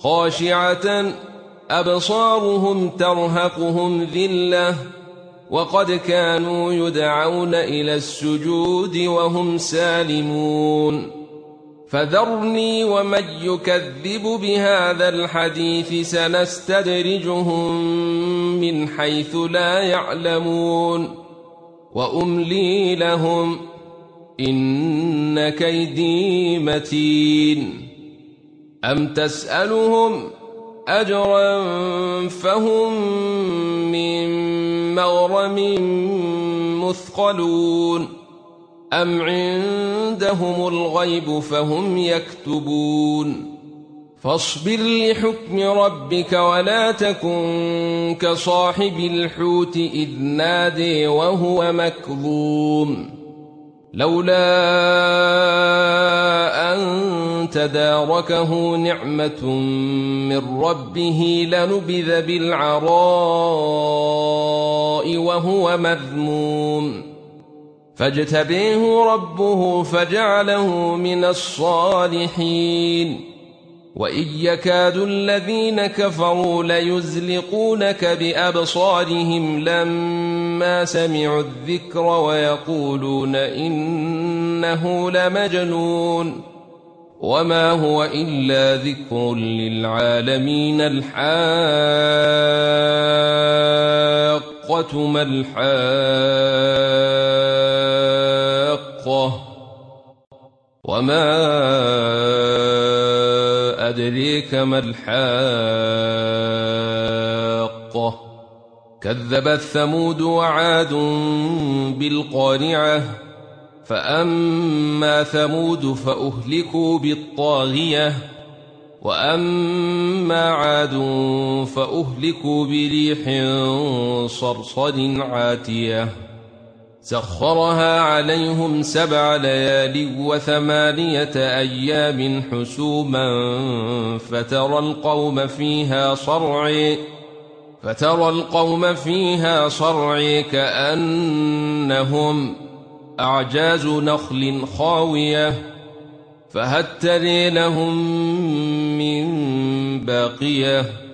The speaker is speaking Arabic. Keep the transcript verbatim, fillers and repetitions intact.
خاشعة أبصارهم ترهقهم ذلة وقد كانوا يدعون إلى السجود وهم سالمون فذرني ومن يكذب بهذا الحديث سنستدرجهم من حيث لا يعلمون وأملي لهم إن كيدي متين أم تسألهم أجرا فهم من مغرم مثقلون أم عندهم الغيب فهم يكتبون فاصبر لحكم ربك ولا تكن كصاحب الحوت إذ نادي وهو مكظوم لولا أن تداركه نعمة من ربه لنبذ بالعراء وهو مذموم فاجتبيه ربه فجعله من الصالحين وإن يكاد الذين كفروا ليزلقونك بأبصارهم لما سمعوا الذكر ويقولون إنه لمجنون وما هو إلا ذكر للعالمين الحاقة ما الحاقة وما أدريك ما الحاقة كذبت ثمود وعاد بالقارعة فأما ثمود فأهلكوا بالطاغية وأما عاد فأهلكوا بريح صرصر عاتية سخرها عليهم سبع ليال وثمانية أيام حسوما فترى القوم فيها صرعي فترى القوم فيها صرعي كأنهم أعجاز نخل خاوية فهل تري لهم من باقية